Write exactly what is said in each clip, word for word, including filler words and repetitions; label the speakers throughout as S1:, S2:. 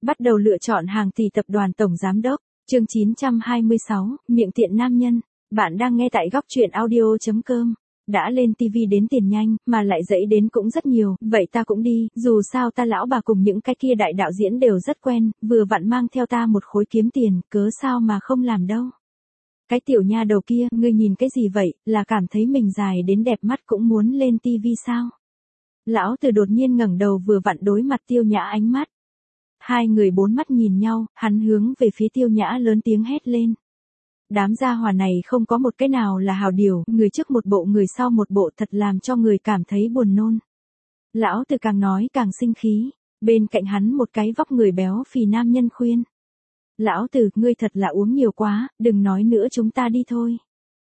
S1: Bắt đầu lựa chọn hàng tỷ tập đoàn tổng giám đốc. Chương chín trăm hai mươi sáu, miệng tiện nam nhân. Bạn đang nghe tại góc truyện audio chấm com. Đã lên tivi đến tiền nhanh, mà lại dẫy đến cũng rất nhiều, vậy ta cũng đi, dù sao ta lão bà cùng những cái kia đại đạo diễn đều rất quen, vừa vặn mang theo ta một khối kiếm tiền, cớ sao mà không làm đâu. Cái tiểu nha đầu kia, ngươi nhìn cái gì vậy, là cảm thấy mình dài đến đẹp mắt cũng muốn lên tivi sao? Lão Từ đột nhiên ngẩng đầu vừa vặn đối mặt Tiêu Nhã ánh mắt. Hai người bốn mắt nhìn nhau, hắn hướng về phía Tiêu Nhã lớn tiếng hét lên. Đám gia hỏa này không có một cái nào là hào điều, người trước một bộ người sau một bộ thật làm cho người cảm thấy buồn nôn. Lão Từ càng nói càng sinh khí, bên cạnh hắn một cái vóc người béo phì nam nhân khuyên. Lão Từ, ngươi thật là uống nhiều quá, đừng nói nữa chúng ta đi thôi.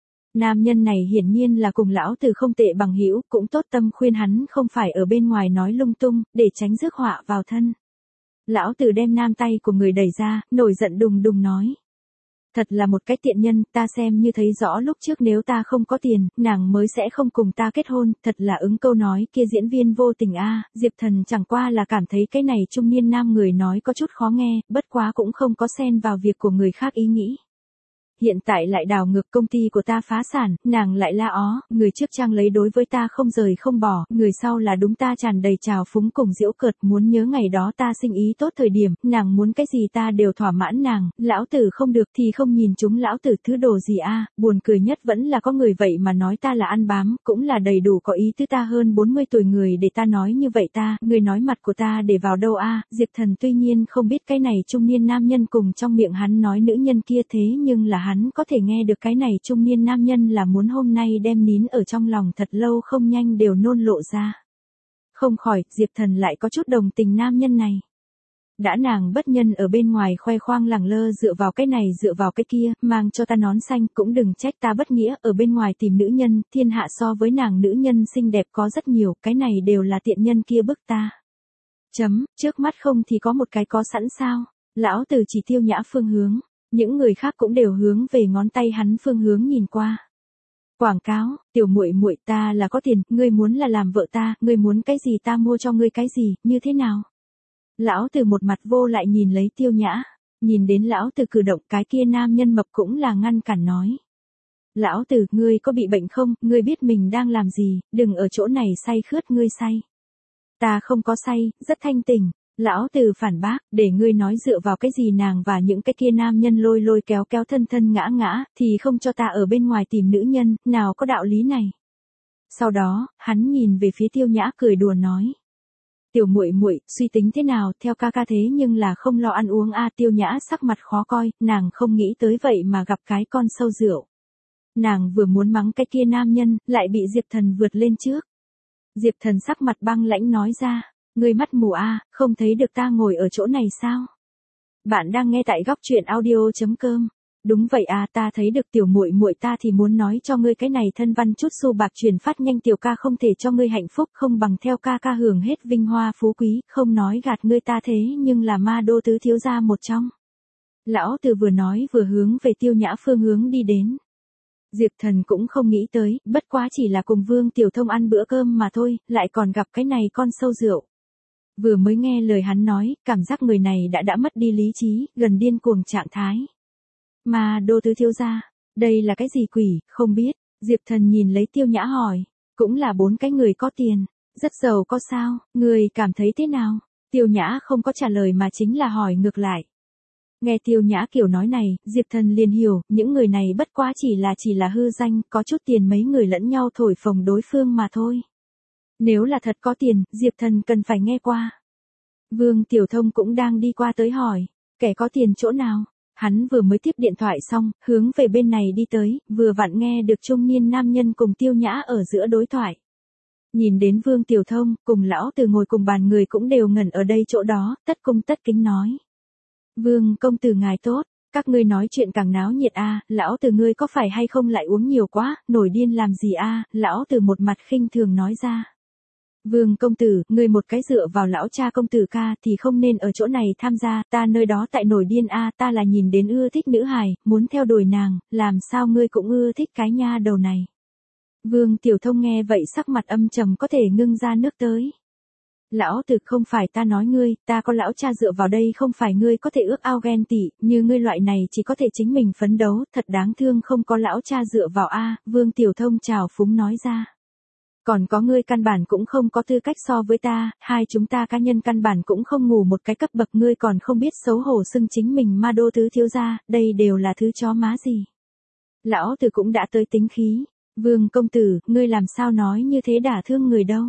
S1: Nam nhân này hiển nhiên là cùng lão Từ không tệ bằng hữu, cũng tốt tâm khuyên hắn không phải ở bên ngoài nói lung tung, để tránh rước họa vào thân. Lão Từ đem nam tay của người đẩy ra, nổi giận đùng đùng nói. Thật là một cái tiện nhân, ta xem như thấy rõ lúc trước nếu ta không có tiền, nàng mới sẽ không cùng ta kết hôn, thật là ứng câu nói kia diễn viên vô tình a. Diệp Thần chẳng qua là cảm thấy cái này trung niên nam người nói có chút khó nghe, bất quá cũng không có xen vào việc của người khác ý nghĩ. Hiện tại lại đào ngược công ty của ta phá sản, nàng lại la ó, người trước trang lấy đối với ta không rời không bỏ, người sau là đúng ta tràn đầy trào phúng cùng giễu cợt, muốn nhớ ngày đó ta sinh ý tốt thời điểm, nàng muốn cái gì ta đều thỏa mãn nàng, lão tử không được thì không nhìn chúng lão tử thứ đồ gì a. Buồn cười nhất vẫn là có người vậy mà nói ta là ăn bám, cũng là đầy đủ có ý tứ ta hơn bốn mươi tuổi người để ta nói như vậy ta, người nói mặt của ta để vào đâu a. Diệp Thần tuy nhiên không biết cái này trung niên nam nhân cùng trong miệng hắn nói nữ nhân kia thế nhưng là hắn Hắn có thể nghe được cái này trung niên nam nhân là muốn hôm nay đem nín ở trong lòng thật lâu không nhanh đều nôn lộ ra. Không khỏi, Diệp Thần lại có chút đồng tình nam nhân này. Đã nàng bất nhân ở bên ngoài khoe khoang lẳng lơ dựa vào cái này dựa vào cái kia, mang cho ta nón xanh cũng đừng trách ta bất nghĩa ở bên ngoài tìm nữ nhân, thiên hạ so với nàng nữ nhân xinh đẹp có rất nhiều, cái này đều là tiện nhân kia bức ta. Chấm, trước mắt không thì có một cái có sẵn sao, lão Từ chỉ Tiêu Nhã phương hướng. Những người khác cũng đều hướng về ngón tay hắn phương hướng nhìn qua. Quảng cáo, tiểu muội muội ta là có tiền, ngươi muốn là làm vợ ta, ngươi muốn cái gì ta mua cho ngươi cái gì, như thế nào? Lão Từ một mặt vô lại nhìn lấy Tiêu Nhã, nhìn đến lão Từ cử động cái kia nam nhân mập cũng là ngăn cản nói. Lão Từ, ngươi có bị bệnh không, ngươi biết mình đang làm gì, đừng ở chỗ này say khướt ngươi say. Ta không có say, rất thanh tỉnh. Lão Từ phản bác, để ngươi nói dựa vào cái gì nàng và những cái kia nam nhân lôi lôi kéo kéo thân thân ngã ngã, thì không cho ta ở bên ngoài tìm nữ nhân, nào có đạo lý này. Sau đó, hắn nhìn về phía Tiêu Nhã cười đùa nói. Tiểu muội muội, suy tính thế nào, theo ca ca thế nhưng là không lo ăn uống a. Tiêu Nhã sắc mặt khó coi, nàng không nghĩ tới vậy mà gặp cái con sâu rượu. Nàng vừa muốn mắng cái kia nam nhân, lại bị Diệp Thần vượt lên trước. Diệp Thần sắc mặt băng lãnh nói ra. Ngươi mắt mù a, không thấy được ta ngồi ở chỗ này sao? Bạn đang nghe tại góc truyện audio chấm com. Đúng vậy à, ta thấy được tiểu muội muội ta thì muốn nói cho ngươi cái này thân văn chút xu bạc truyền phát nhanh tiểu ca không thể cho ngươi hạnh phúc không bằng theo ca ca hưởng hết vinh hoa phú quý, không nói gạt ngươi ta thế nhưng là ma đô tứ thiếu gia một trong. Lão Từ vừa nói vừa hướng về Tiêu Nhã phương hướng đi đến. Diệp Thần cũng không nghĩ tới, bất quá chỉ là cùng Vương Tiểu Thông ăn bữa cơm mà thôi, lại còn gặp cái này con sâu rượu. Vừa mới nghe lời hắn nói, cảm giác người này đã đã mất đi lý trí, gần điên cuồng trạng thái. Mà đô tứ thiếu gia, đây là cái gì quỷ, không biết, Diệp Thần nhìn lấy Tiêu Nhã hỏi, cũng là bốn cái người có tiền, rất giàu có sao, người cảm thấy thế nào? Tiêu Nhã không có trả lời mà chính là hỏi ngược lại. Nghe Tiêu Nhã kiểu nói này, Diệp Thần liền hiểu, những người này bất quá chỉ là chỉ là hư danh, có chút tiền mấy người lẫn nhau thổi phồng đối phương mà thôi. Nếu là thật có tiền, Diệp Thần cần phải nghe qua. Vương Tiểu Thông cũng đang đi qua tới hỏi, kẻ có tiền chỗ nào? Hắn vừa mới tiếp điện thoại xong, hướng về bên này đi tới, vừa vặn nghe được trung niên nam nhân cùng Tiêu Nhã ở giữa đối thoại. Nhìn đến Vương Tiểu Thông, cùng lão Từ ngồi cùng bàn người cũng đều ngẩn ở đây chỗ đó, tất cung tất kính nói. Vương công tử ngài tốt, các ngươi nói chuyện càng náo nhiệt a, lão Từ ngươi có phải hay không lại uống nhiều quá, nổi điên làm gì a? Lão Từ một mặt khinh thường nói ra. Vương công tử, ngươi một cái dựa vào lão cha công tử ca thì không nên ở chỗ này tham gia, ta nơi đó tại nổi điên a, ta là nhìn đến ưa thích nữ hài, muốn theo đuổi nàng, làm sao ngươi cũng ưa thích cái nha đầu này. Vương Tiểu Thông nghe vậy sắc mặt âm trầm có thể ngưng ra nước tới. Lão Từ, không phải ta nói ngươi, ta có lão cha dựa vào đây không phải ngươi có thể ước ao ghen tị, như ngươi loại này chỉ có thể chính mình phấn đấu, thật đáng thương không có lão cha dựa vào a. Vương Tiểu Thông trào phúng nói ra. Còn có ngươi căn bản cũng không có tư cách so với ta, hai chúng ta cá nhân căn bản cũng không ngủ một cái cấp bậc, ngươi còn không biết xấu hổ xưng chính mình ma đô tứ thiếu gia, đây đều là thứ chó má gì. Lão Từ cũng đã tới tính khí. Vương công tử, ngươi làm sao nói như thế đả thương người đâu.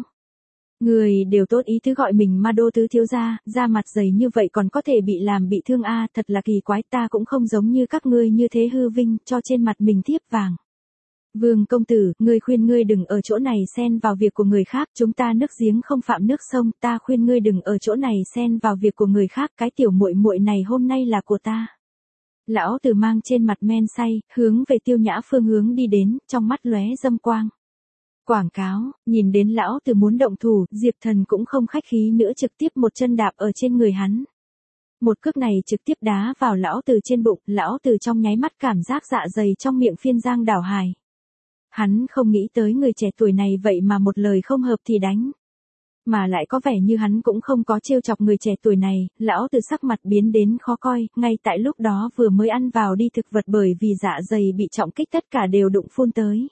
S1: Người đều tốt ý tứ gọi mình ma đô tứ thiếu gia, da mặt dày như vậy còn có thể bị làm bị thương a, thật là kỳ quái, ta cũng không giống như các ngươi như thế hư vinh, cho trên mặt mình thiếp vàng. Vương công tử, ngươi khuyên ngươi đừng ở chỗ này xen vào việc của người khác, chúng ta nước giếng không phạm nước sông, ta khuyên ngươi đừng ở chỗ này xen vào việc của người khác, cái tiểu muội muội này hôm nay là của ta. Lão Từ mang trên mặt men say, hướng về Tiêu Nhã phương hướng đi đến, trong mắt lóe dâm quang. Quảng cáo, nhìn đến lão Từ muốn động thủ, Diệp Thần cũng không khách khí nữa trực tiếp một chân đạp ở trên người hắn. Một cước này trực tiếp đá vào lão Từ trên bụng, lão Từ trong nháy mắt cảm giác dạ dày trong miệng phiên giang đảo hài. Hắn không nghĩ tới người trẻ tuổi này vậy mà một lời không hợp thì đánh. Mà lại có vẻ như hắn cũng không có trêu chọc người trẻ tuổi này, lão Từ sắc mặt biến đến khó coi, ngay tại lúc đó vừa mới ăn vào đi thực vật bởi vì dạ dày bị trọng kích tất cả đều đụng phun tới.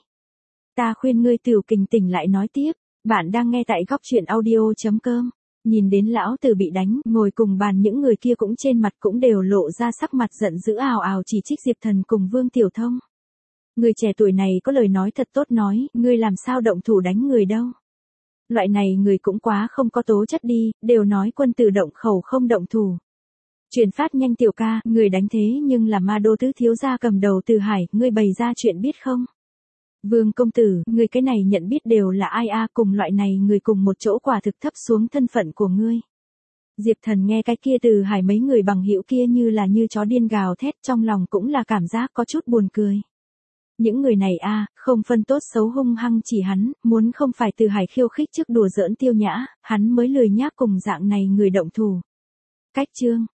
S1: Ta khuyên ngươi tiểu kình tỉnh lại nói tiếp, bạn đang nghe tại góc truyện audio chấm com. Nhìn đến lão Từ bị đánh, ngồi cùng bàn những người kia cũng trên mặt cũng đều lộ ra sắc mặt giận dữ ào ào chỉ trích Diệp Thần cùng Vương Tiểu Thông. Người trẻ tuổi này có lời nói thật tốt nói, ngươi làm sao động thủ đánh người đâu. Loại này người cũng quá không có tố chất đi, đều nói quân tử động khẩu không động thủ. Truyền phát nhanh tiểu ca, người đánh thế nhưng là ma đô tứ thiếu gia cầm đầu Từ Hải, ngươi bày ra chuyện biết không? Vương công tử, người cái này nhận biết đều là ai a, cùng loại này người cùng một chỗ quả thực thấp xuống thân phận của ngươi. Diệp Thần nghe cái kia Từ Hải mấy người bằng hữu kia như là như chó điên gào thét, trong lòng cũng là cảm giác có chút buồn cười. Những người này a, không phân tốt xấu hung hăng chỉ hắn, muốn không phải Từ Hải khiêu khích trước đùa giỡn Tiêu Nhã, hắn mới lười nhác cùng dạng này người động thủ. Cách chương,